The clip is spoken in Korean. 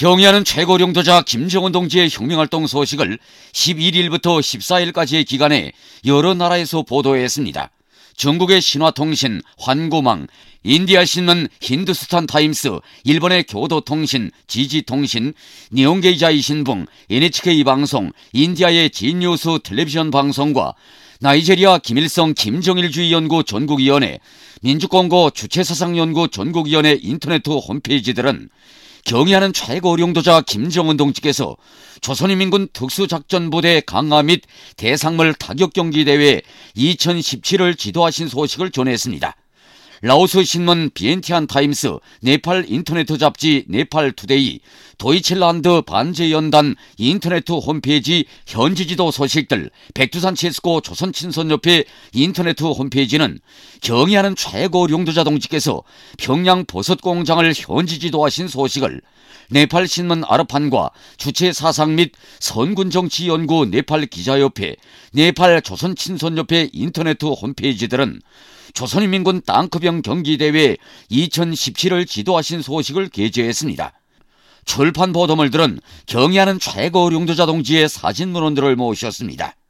경의하는 최고領導자 김정은 동지의 혁명활동 소식을 11일부터 14일까지의 기간에 여러 나라에서 보도했습니다. 중국의 신화통신, 환구망, 인디아신문, 힌두스탄 타임스, 일본의 교도통신, 지지통신, 니혼게이자이 신분, NHK 방송, 인디아의 지뉴스 텔레비전 방송과 나이제리아 김일성 김정일주의 연구 전국위원회, 민주공고 주체사상연구 전국위원회 인터넷 홈페이지들은 경의하는 최고領導자 김정은 동지께서 조선인민군 특수작전부대 강화 및 대상물 타격경기대회 2017을 지도하신 소식을 전했습니다. 라오스 신문 비엔티안 타임스, 네팔 인터넷 잡지 네팔 투데이, 도이칠란드 반제연단 인터넷 홈페이지 현지지도 소식들, 백두산 체스코 조선친선협회 인터넷 홈페이지는 경의하는 최고領導자 동지께서 평양 버섯공장을 현지지도하신 소식을, 네팔 신문 아르판과 주체사상 및 선군정치연구 네팔 기자협회, 네팔 조선친선협회 인터넷 홈페이지들은 조선인민군 땅크병 경기대회 2017을 지도하신 소식을 게재했습니다. 출판 보도물들은 경의하는 최고領導자 동지의 사진 문헌들을 모셨습니다.